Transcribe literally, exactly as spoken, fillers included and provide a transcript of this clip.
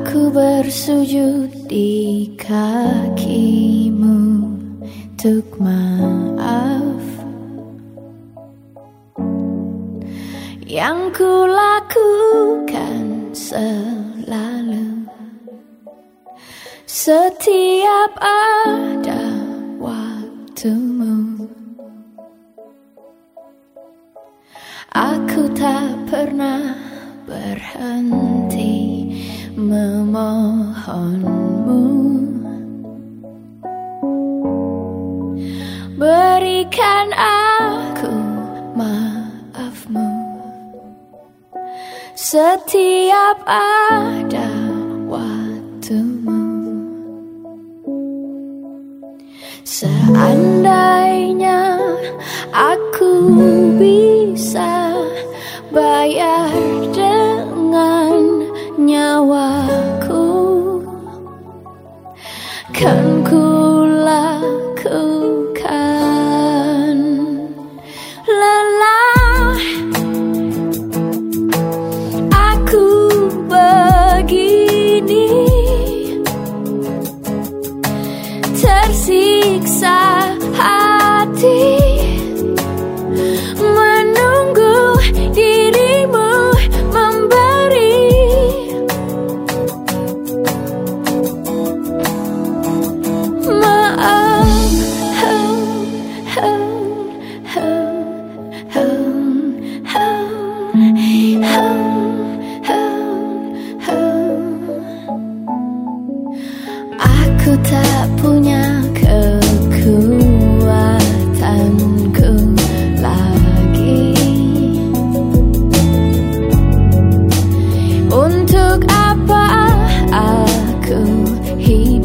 Aku bersujud di kakimu untuk maaf yang ku lakukan selalu setiap ada waktumu. Aku tak pernah berhenti memohonmu, berikan aku maafmu setiap ada waktumu. Seandainya aku bisa bayar dengan nyawaku, kan ku lakukan. Lelah aku begini, tersiksa hati menunggu dirimu memberi maaf. Aku tak punya kekuatanku lagi untuk apa aku hidup.